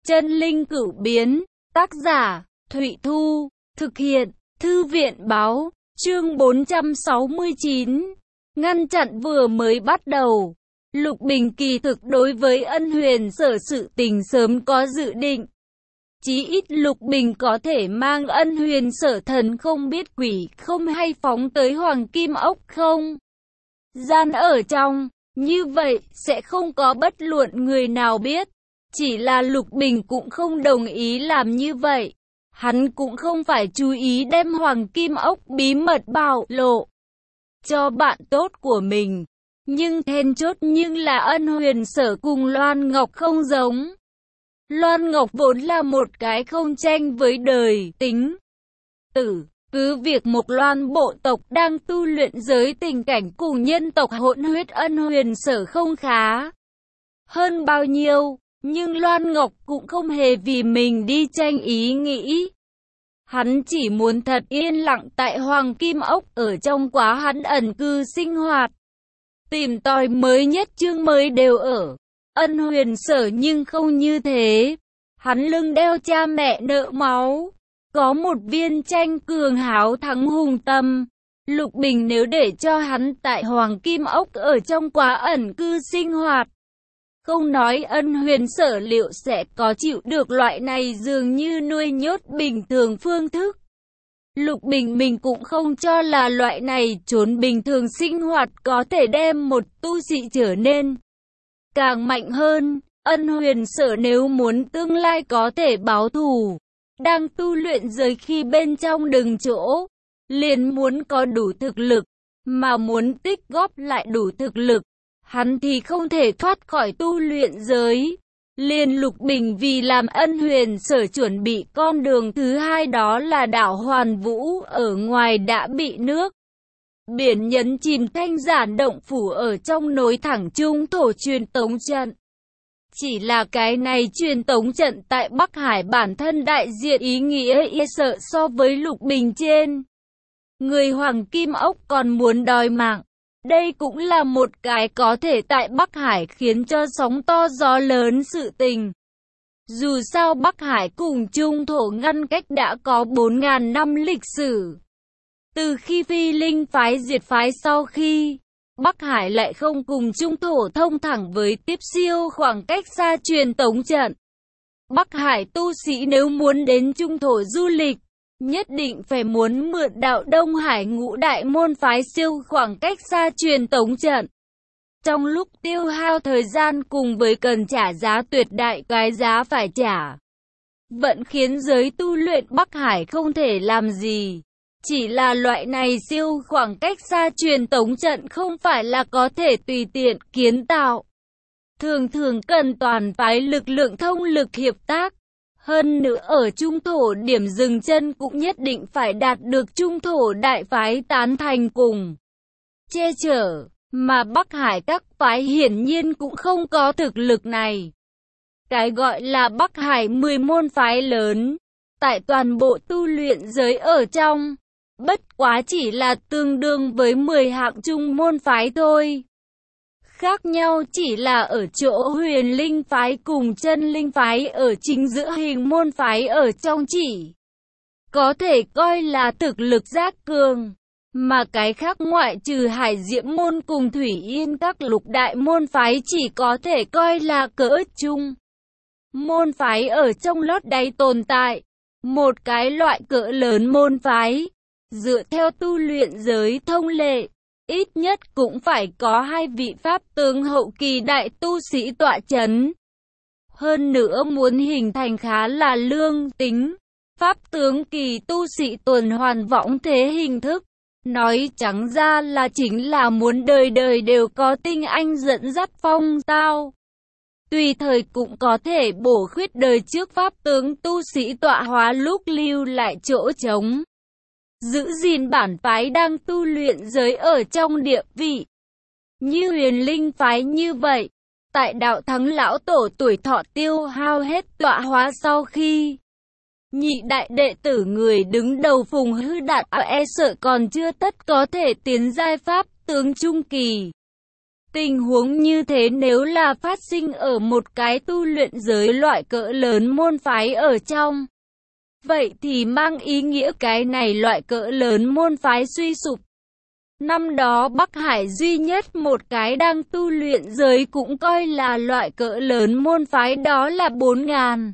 Chân linh cửu biến, tác giả, Thụy Thu, thực hiện, Thư viện báo, chương 469. Ngăn chặn vừa mới bắt đầu. Lục Bình kỳ thực đối với Ân Huyền Sở sự tình sớm có dự định. Chí ít Lục Bình có thể mang Ân Huyền Sở thần không biết quỷ không hay phóng tới Hoàng Kim Ốc không gian ở trong, như vậy sẽ không có bất luận người nào biết. Chỉ là Lục Bình cũng không đồng ý làm như vậy. Hắn cũng không phải chú ý đem Hoàng Kim Ốc bí mật bạo lộ cho bạn tốt của mình. Nhưng then chốt là Ân Huyền Sở cùng Loan Ngọc không giống. Loan Ngọc vốn là một cái không tranh với đời tính tử. Cứ việc Mộc Loan bộ tộc đang tu luyện giới tình cảnh cùng nhân tộc hỗn huyết Ân Huyền Sở không khá hơn bao nhiêu, nhưng Loan Ngọc cũng không hề vì mình đi tranh ý nghĩ. Hắn chỉ muốn thật yên lặng tại Hoàng Kim Ốc ở trong quá hắn ẩn cư sinh hoạt. Tìm tòi mới nhất chương mới đều ở Ân Huyền Sở, nhưng không như thế. Hắn lưng đeo cha mẹ nợ máu, có một viên tranh cường háo thắng hùng tâm. Lục Bình nếu để cho hắn tại Hoàng Kim Ốc ở trong quá ẩn cư sinh hoạt, không nói Ân Huyền Sở liệu sẽ có chịu được loại này dường như nuôi nhốt bình thường phương thức. Lục Bình mình cũng không cho là loại này trốn bình thường sinh hoạt có thể đem một tu sĩ trở nên càng mạnh hơn. Ân Huyền Sở nếu muốn tương lai có thể báo thù, đang tu luyện giới khi bên trong đừng chỗ, liền muốn có đủ thực lực, mà muốn tích góp lại đủ thực lực, hắn thì không thể thoát khỏi tu luyện giới. Liền Lục Bình vì làm Ân Huyền Sở chuẩn bị con đường thứ hai, đó là đảo Hoàn Vũ ở ngoài đã bị nước biển nhấn chìm, Thanh Giản động phủ ở trong nối thẳng trung thổ truyền tống trận. Chỉ là cái này truyền tống trận tại Bắc Hải bản thân đại diện ý nghĩa sợ so với Lục Bình trên người Hoàng Kim Ốc còn muốn đòi mạng. Đây cũng là một cái có thể tại Bắc Hải khiến cho sóng to gió lớn sự tình. Dù sao Bắc Hải cùng Trung Thổ ngăn cách đã có 4.000 năm lịch sử. Từ khi Phi Linh phái diệt phái sau khi, Bắc Hải lại không cùng Trung Thổ thông thẳng với tiếp siêu khoảng cách xa truyền tống trận. Bắc Hải tu sĩ nếu muốn đến Trung Thổ du lịch, nhất định phải muốn mượn đạo Đông Hải ngũ đại môn phái siêu khoảng cách xa truyền tống trận. Trong lúc tiêu hao thời gian cùng với cần trả giá tuyệt đại cái giá phải trả, vẫn khiến giới tu luyện Bắc Hải không thể làm gì. Chỉ là loại này siêu khoảng cách xa truyền tống trận không phải là có thể tùy tiện kiến tạo. Thường thường cần toàn phái lực lượng thông lực hiệp tác. Hơn nữa ở Trung Thổ điểm dừng chân cũng nhất định phải đạt được Trung Thổ đại phái tán thành cùng che chở, mà Bắc Hải các phái hiển nhiên cũng không có thực lực này. Cái gọi là Bắc Hải 10 môn phái lớn, tại toàn bộ tu luyện giới ở trong, bất quá chỉ là tương đương với 10 hạng trung môn phái thôi. Khác nhau chỉ là ở chỗ Huyền Linh phái cùng Chân Linh phái ở chính giữa hình môn phái ở trong chỉ có thể coi là thực lực giác cường, mà cái khác ngoại trừ Hải Diễm môn cùng Thủy Yên các lục đại môn phái chỉ có thể coi là cỡ chung môn phái ở trong lót đáy tồn tại. Một cái loại cỡ lớn môn phái, dựa theo tu luyện giới thông lệ, ít nhất cũng phải có 2 vị pháp tướng hậu kỳ đại tu sĩ tọa chấn. Hơn nữa muốn hình thành khá là lương tính, pháp tướng kỳ tu sĩ tuần hoàn võng thế hình thức. Nói trắng ra là chính là muốn đời đời đều có tinh anh dẫn dắt phong tao. Tùy thời cũng có thể bổ khuyết đời trước pháp tướng tu sĩ tọa hóa lúc lưu lại chỗ trống. Giữ gìn bản phái đang tu luyện giới ở trong địa vị. Như Huyền Linh phái như vậy, tại đạo thắng lão tổ tuổi thọ tiêu hao hết tọa hóa sau khi nhị đại đệ tử người đứng đầu Phùng Hư Đạt sợ còn chưa tất có thể tiến giai pháp tướng trung kỳ. Tình huống như thế nếu là phát sinh ở một cái tu luyện giới loại cỡ lớn môn phái ở trong, vậy thì mang ý nghĩa cái này loại cỡ lớn môn phái suy sụp. Năm đó Bắc Hải duy nhất một cái đang tu luyện giới cũng coi là loại cỡ lớn môn phái, đó là 4.000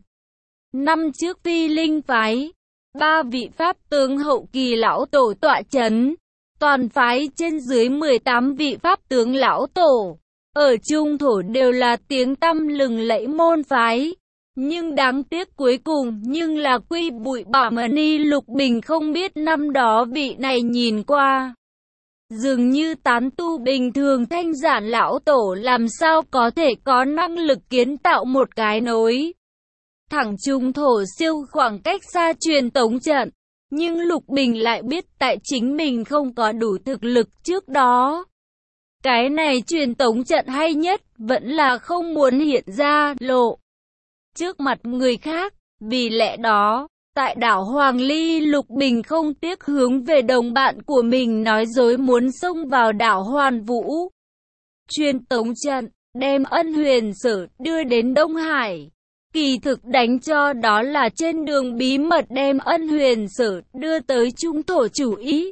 năm trước Phi Linh phái. 3 vị pháp tướng hậu kỳ lão tổ tọa chấn, toàn phái trên dưới 18 vị pháp tướng lão tổ, ở trung thổ đều là tiếng tăm lừng lẫy môn phái. Nhưng đáng tiếc cuối cùng nhưng là quy bụi bỏ mani. Lục Bình không biết năm đó vị này nhìn qua dường như tán tu bình thường thanh giản lão tổ làm sao có thể có năng lực kiến tạo một cái nối thẳng trung thổ siêu khoảng cách xa truyền tống trận. Nhưng Lục Bình lại biết tại chính mình không có đủ thực lực trước đó. Cái này truyền tống trận hay nhất vẫn là không muốn hiện ra lộ trước mặt người khác. Vì lẽ đó, tại đảo Hoàng Ly, Lục Bình không tiếc hướng về đồng bạn của mình nói dối muốn xông vào đảo Hoàn Vũ. Truyền tống trận, đem Ân Huyền Sở đưa đến Đông Hải. Kỳ thực đánh cho đó là trên đường bí mật đem Ân Huyền Sở đưa tới trung thổ chủ ý.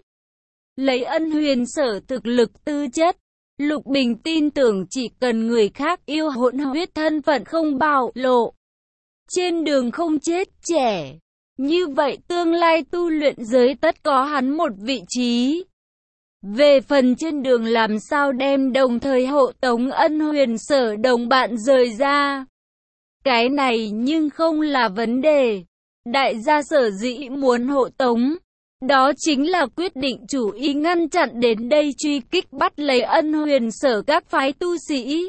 Lấy Ân Huyền Sở thực lực tư chất, Lục Bình tin tưởng chỉ cần người khác yêu hỗn huyết thân phận không bạo lộ, trên đường không chết trẻ, như vậy tương lai tu luyện giới tất có hắn một vị trí. Về phần trên đường làm sao đem đồng thời hộ tống Ân Huyền Sở đồng bạn rời ra, cái này nhưng không là vấn đề. Đại gia sở dĩ muốn hộ tống, đó chính là quyết định chủ ý ngăn chặn đến đây truy kích bắt lấy Ân Huyền Sở các phái tu sĩ.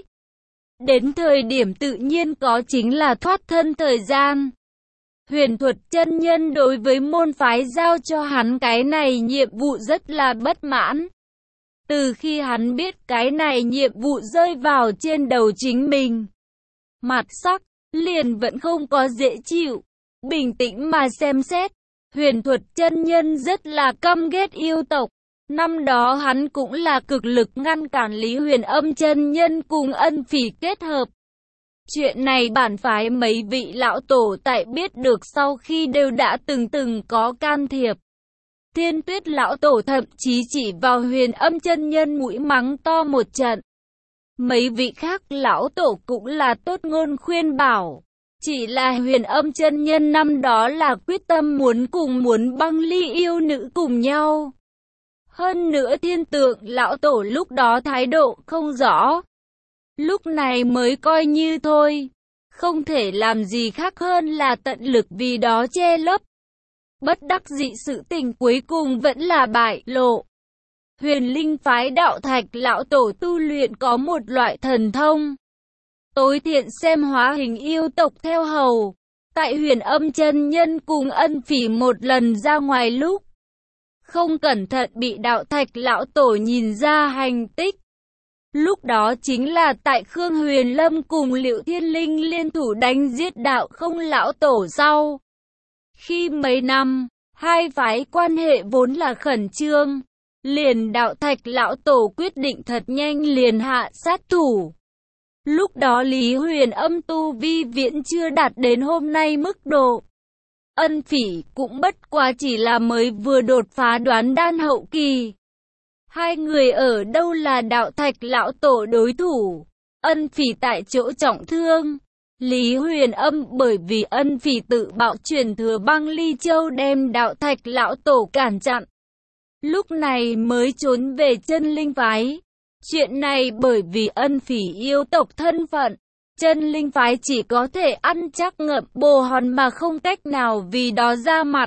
Đến thời điểm tự nhiên có chính là thoát thân thời gian. Huyền Thuật chân nhân đối với môn phái giao cho hắn cái này nhiệm vụ rất là bất mãn. Từ khi hắn biết cái này nhiệm vụ rơi vào trên đầu chính mình, mặt sắc liền vẫn không có dễ chịu. Bình tĩnh mà xem xét, Huyền Thuật chân nhân rất là căm ghét yêu tộc. Năm đó hắn cũng là cực lực ngăn cản Lý Huyền Âm chân nhân cùng Ân Phỉ kết hợp. Chuyện này bản phái mấy vị lão tổ tại biết được sau khi đều đã từng có can thiệp. Thiên Tuyết lão tổ thậm chí chỉ vào Huyền Âm chân nhân mũi mắng to một trận. Mấy vị khác lão tổ cũng là tốt ngôn khuyên bảo. Chỉ là Huyền Âm chân nhân năm đó là quyết tâm muốn băng ly yêu nữ cùng nhau. Hơn nữa Thiên Tượng lão tổ lúc đó thái độ không rõ. Lúc này mới coi như thôi. Không thể làm gì khác hơn là tận lực vì đó che lấp. Bất đắc dĩ sự tình cuối cùng vẫn là bại lộ. Huyền Linh phái Đạo Thạch lão tổ tu luyện có một loại thần thông tối thiện xem hóa hình yêu tộc theo hầu. Tại Huyền Âm chân nhân cùng Ân Phỉ một lần ra ngoài lúc không cẩn thận bị Đạo Thạch lão tổ nhìn ra hành tích. Lúc đó chính là tại Khương Huyền Lâm cùng Liệu Thiên Linh liên thủ đánh giết Đạo Không lão tổ sau. Khi mấy năm, hai phái quan hệ vốn là khẩn trương, liền Đạo Thạch lão tổ quyết định thật nhanh liền hạ sát thủ. Lúc đó Lý Huyền Âm tu vi viễn chưa đạt đến hôm nay mức độ. Ân Phỉ cũng bất quá chỉ là mới vừa đột phá đoán đan hậu kỳ. Hai người ở đâu là Đạo Thạch lão tổ đối thủ. Ân Phỉ tại chỗ trọng thương. Lý Huyền Âm bởi vì Ân Phỉ tự bạo truyền thừa băng ly châu đem Đạo Thạch lão tổ cản chặn. Lúc này mới trốn về Chân Linh phái. Chuyện này bởi vì Ân Phỉ yêu tộc thân phận, Chân Linh phái chỉ có thể ăn chắc ngậm bồ hòn mà không cách nào vì đó ra mặt.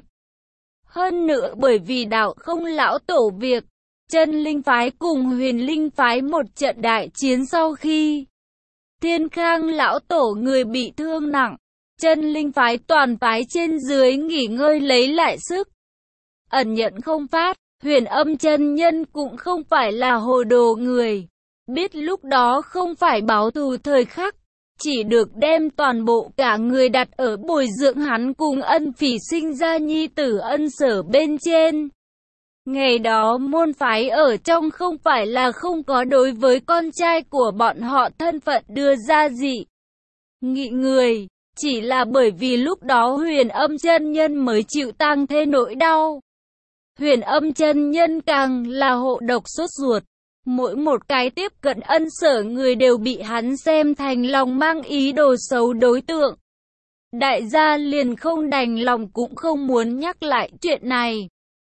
Hơn nữa bởi vì Đạo Không lão tổ việc, Chân Linh phái cùng Huyền Linh phái một trận đại chiến sau khi Thiên Khang lão tổ người bị thương nặng, Chân Linh phái toàn phái trên dưới nghỉ ngơi lấy lại sức. Ẩn nhận không phát, Huyền Âm chân nhân cũng không phải là hồ đồ người, biết lúc đó không phải báo thù thời khắc, chỉ được đem toàn bộ cả người đặt ở bồi dưỡng hắn cùng Ân Phỉ sinh ra nhi tử Ân Sở bên trên. Ngày đó môn phái ở trong không phải là không có đối với con trai của bọn họ thân phận đưa ra dị nghị người, chỉ là bởi vì lúc đó Huyền Âm chân nhân mới chịu tang thế nỗi đau. Huyền Âm chân nhân càng là hộ độc sốt ruột, mỗi một cái tiếp cận ân sở người đều bị hắn xem thành lòng mang ý đồ xấu đối tượng. Đại gia liền không đành lòng cũng không muốn nhắc lại chuyện này.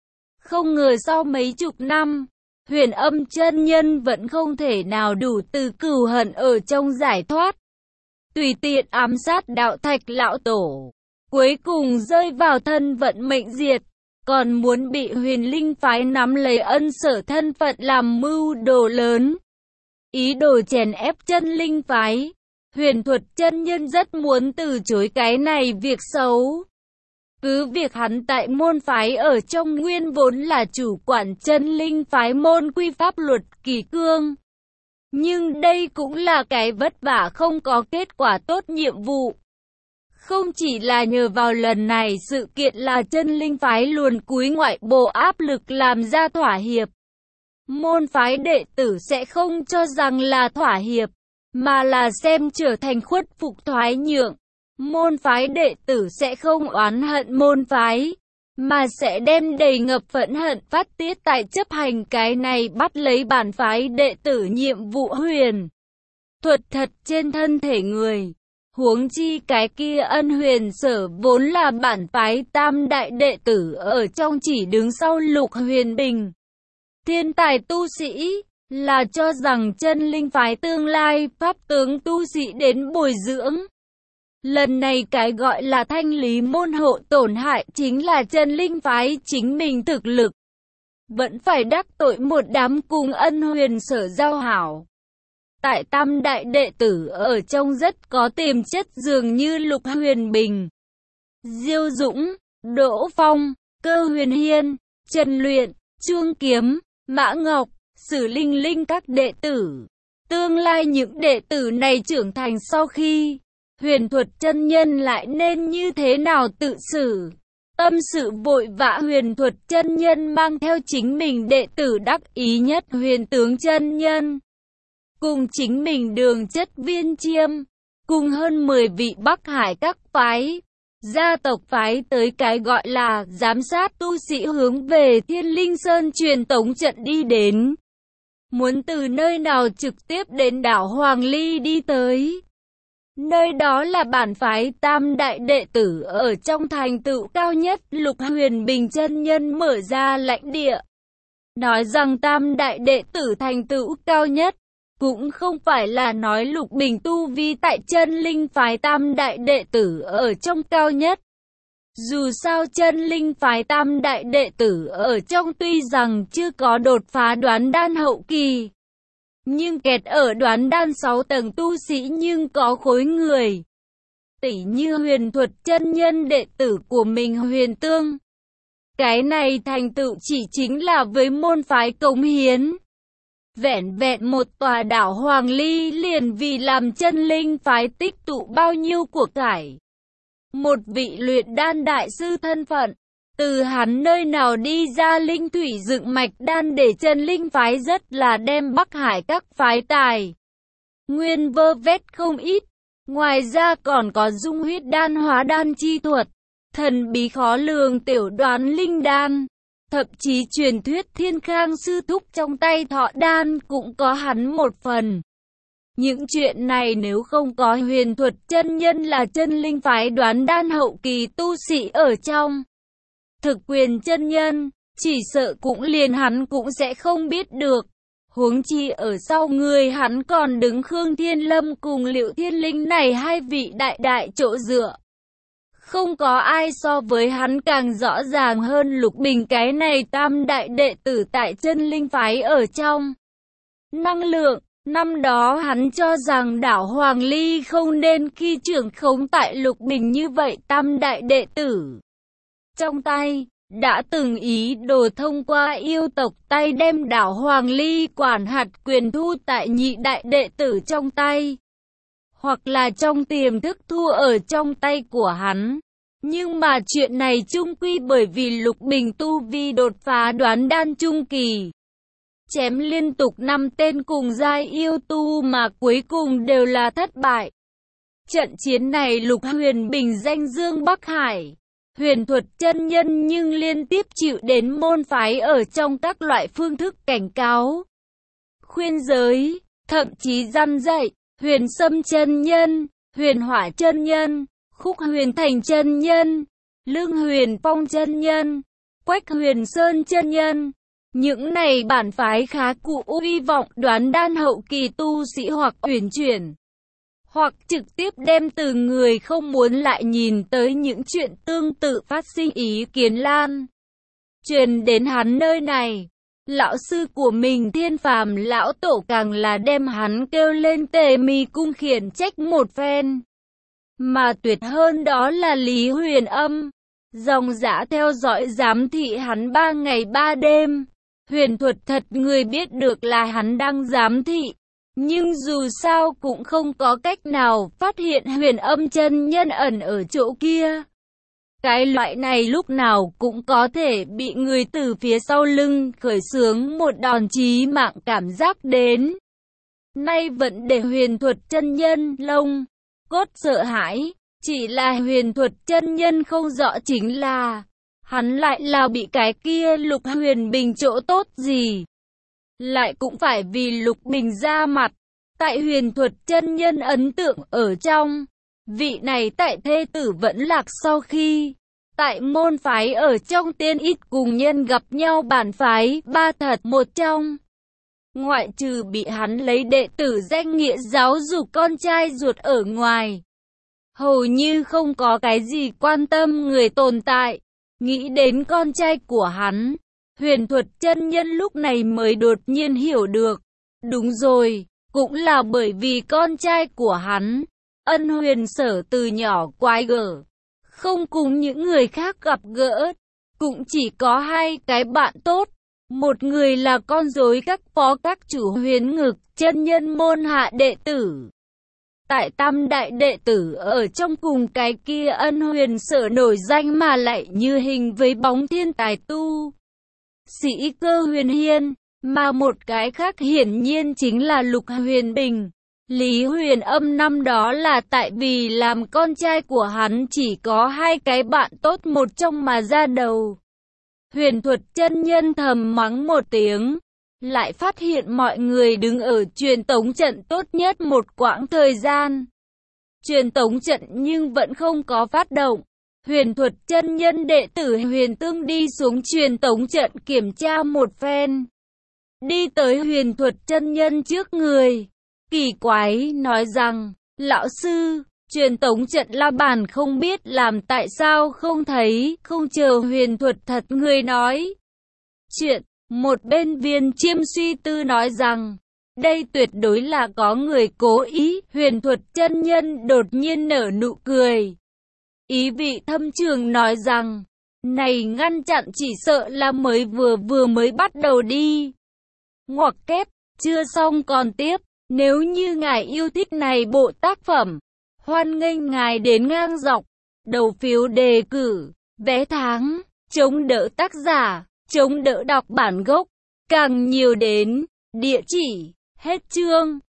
Không ngờ sau mấy chục năm, Huyền Âm chân nhân vẫn không thể nào đủ từ cừu hận ở trong giải thoát. Tùy tiện ám sát Đạo Thạch lão tổ, cuối cùng rơi vào thân vận mệnh diệt, còn muốn bị Huyền Linh phái nắm lấy ân sở thân phận làm mưu đồ lớn. Ý đồ chèn ép Chân Linh phái, Huyền Thuật chân nhân rất muốn từ chối cái này việc xấu. Cứ việc hắn tại môn phái ở trong nguyên vốn là chủ quản Chân Linh phái môn quy pháp luật kỷ cương. Nhưng đây cũng là cái vất vả không có kết quả tốt nhiệm vụ. Không chỉ là nhờ vào lần này sự kiện là Chân Linh phái luồn cúi ngoại bộ áp lực làm ra thỏa hiệp. Môn phái đệ tử sẽ không cho rằng là thỏa hiệp, mà là xem trở thành khuất phục thoái nhượng. Môn phái đệ tử sẽ không oán hận môn phái, mà sẽ đem đầy ngập phẫn hận phát tiết tại chấp hành cái này bắt lấy bản phái đệ tử nhiệm vụ huyền thuật thật trên thân thể người. Huống chi cái kia Ân Huyền Sở vốn là bản phái tam đại đệ tử ở trong chỉ đứng sau Lục Huyền Bình. Thiên tài tu sĩ, là cho rằng Chân Linh phái tương lai pháp tướng tu sĩ đến bồi dưỡng. Lần này cái gọi là thanh lý môn hộ tổn hại chính là Chân Linh phái chính mình thực lực. Vẫn phải đắc tội một đám cùng Ân Huyền Sở giao hảo. Tại tam đại đệ tử ở trong rất có tiềm chất dường như Lục Huyền Bình, Diêu Dũng, Đỗ Phong, Cơ Huyền Hiên, Trần Luyện, Chuông Kiếm, Mã Ngọc, Sử Linh Linh các đệ tử. Tương lai những đệ tử này trưởng thành sau khi Huyền Thuật chân nhân lại nên như thế nào tự xử. Tâm sự vội vã Huyền Thuật chân nhân mang theo chính mình đệ tử đắc ý nhất Huyền Tướng chân nhân, cùng chính mình Đường Chất Viên Chiêm, cùng hơn 10 vị Bắc Hải các phái, gia tộc phái tới cái gọi là giám sát tu sĩ hướng về Thiên Linh Sơn truyền tống trận đi đến. Muốn từ nơi nào trực tiếp đến đảo Hoàng Ly đi tới. Nơi đó là bản phái tam đại đệ tử ở trong thành tựu cao nhất Lục Huyền Bình chân nhân mở ra lãnh địa. Nói rằng tam đại đệ tử thành tựu cao nhất, cũng không phải là nói Lục Bình tu vi tại Chân Linh phái tam đại đệ tử ở trong cao nhất. Dù sao Chân Linh phái tam đại đệ tử ở trong tuy rằng chưa có đột phá đoán đan hậu kỳ, nhưng kẹt ở đoán đan 6 tầng tu sĩ nhưng có khối người. Tỷ như Huyền Thuật chân nhân đệ tử của mình Huyền Tương. Cái này thành tựu chỉ chính là với môn phái cống hiến. Vẹn vẹn một tòa đảo Hoàng Ly liền vì làm Chân Linh phái tích tụ bao nhiêu của cải. Một vị luyện đan đại sư thân phận, từ hắn nơi nào đi ra linh thủy dựng mạch đan để Chân Linh phái rất là đem Bắc Hải các phái tài nguyên vơ vét không ít. Ngoài ra còn có dung huyết đan hóa đan chi thuật, thần bí khó lường tiểu đoán linh đan. Thậm chí truyền thuyết Thiên Khang sư thúc trong tay Thọ đan cũng có hắn một phần. Những chuyện này nếu không có Huyền Thuật chân nhân là Chân Linh phái đoán đan hậu kỳ tu sĩ ở trong Thực Quyền chân nhân, chỉ sợ cũng liền hắn cũng sẽ không biết được. Huống chi ở sau người hắn còn đứng Khương Thiên Lâm cùng Liệu Thiên Linh này hai vị đại đại chỗ dựa. Không có ai so với hắn càng rõ ràng hơn Lục Bình cái này tam đại đệ tử tại Chân Linh phái ở trong năng lượng. Năm đó hắn cho rằng đảo Hoàng Ly không nên khi trưởng khống tại Lục Bình như vậy tam đại đệ tử trong tay, đã từng ý đồ thông qua yêu tộc tay đem đảo Hoàng Ly quản hạt quyền thu tại nhị đại đệ tử trong tay, hoặc là trong tiềm thức thu ở trong tay của hắn. Nhưng mà chuyện này chung quy bởi vì Lục Bình tu vi đột phá đoán đan trung kỳ. Chém liên tục 5 tên cùng giai yêu tu mà cuối cùng đều là thất bại. Trận chiến này Lục Huyền Bình danh dương Bắc Hải, huyền thuật chân nhân nhưng liên tiếp chịu đến môn phái ở trong các loại phương thức cảnh cáo, khuyên giới, thậm chí răn dạy. Huyền Sâm chân nhân, Huyền Hỏa chân nhân, Khúc Huyền Thành chân nhân, Lương Huyền Phong chân nhân, Quách Huyền Sơn chân nhân. Những này bản phái khá cụ uy vọng đoán đan hậu kỳ tu sĩ hoặc uyển chuyển, hoặc trực tiếp đem từ người không muốn lại nhìn tới những chuyện tương tự phát sinh ý kiến lan truyền đến hắn nơi này. Lão sư của mình Thiên Phàm lão tổ càng là đem hắn kêu lên Tề Mi cung khiển trách một phen. Mà tuyệt hơn đó là Lý Huyền Âm, dòng dã theo dõi giám thị hắn 3 ngày 3 đêm. Huyền thuật thật người biết được là hắn đang giám thị, nhưng dù sao cũng không có cách nào phát hiện Huyền Âm chân nhân ẩn ở chỗ kia. Cái loại này lúc nào cũng có thể bị người từ phía sau lưng khởi xướng một đòn chí mạng cảm giác đến. Nay vẫn để huyền thuật chân nhân lông cốt sợ hãi, chỉ là huyền thuật chân nhân không rõ chính là hắn lại là bị cái kia Lục Huyền Bình chỗ tốt gì. Lại cũng phải vì Lục Bình ra mặt. Tại huyền thuật chân nhân ấn tượng ở trong, vị này tại thê tử vẫn lạc sau khi tại môn phái ở trong tiên ít cùng nhân gặp nhau bản phái ba thật một trong. Ngoại trừ bị hắn lấy đệ tử danh nghĩa giáo dục con trai ruột ở ngoài, hầu như không có cái gì quan tâm người tồn tại. Nghĩ đến con trai của hắn, huyền thuật chân nhân lúc này mới đột nhiên hiểu được. Đúng rồi, cũng là bởi vì con trai của hắn, Ân Huyền Sở từ nhỏ quái gở, không cùng những người khác gặp gỡ, cũng chỉ có 2 cái bạn tốt. Một người là con rối các phó các chủ Huyền Ngực chân nhân môn hạ đệ tử. Tại tam đại đệ tử ở trong cùng cái kia Ân Huyền Sở nổi danh mà lại như hình với bóng thiên tài tu sĩ Cơ Huyền Hiên, mà một cái khác hiển nhiên chính là Lục Huyền Bình. Lý Huyền Âm năm đó là tại vì làm con trai của hắn chỉ có 2 cái bạn tốt một trong mà ra đầu. Huyền thuật chân nhân thầm mắng một tiếng, lại phát hiện mọi người đứng ở truyền tống trận tốt nhất một quãng thời gian. Truyền tống trận nhưng vẫn không có phát động. Huyền thuật chân nhân đệ tử Huyền Tương đi xuống truyền tống trận kiểm tra một phen. Đi tới huyền thuật chân nhân trước người, kỳ quái nói rằng, lão sư, truyền tống trận la bàn không biết làm tại sao không thấy, không chờ huyền thuật thật người nói chuyện. Một bên Viên Chiêm suy tư nói rằng, đây tuyệt đối là có người cố ý. Huyền thuật chân nhân đột nhiên nở nụ cười, ý vị thâm trường nói rằng, này ngăn chặn chỉ sợ là vừa mới bắt đầu đi. Ngoặc kép, chưa xong còn tiếp. Nếu như ngài yêu thích này bộ tác phẩm, hoan nghênh ngài đến ngang dọc, đầu phiếu đề cử, vé tháng, chống đỡ tác giả, chống đỡ đọc bản gốc, càng nhiều đến, địa chỉ, hết chương.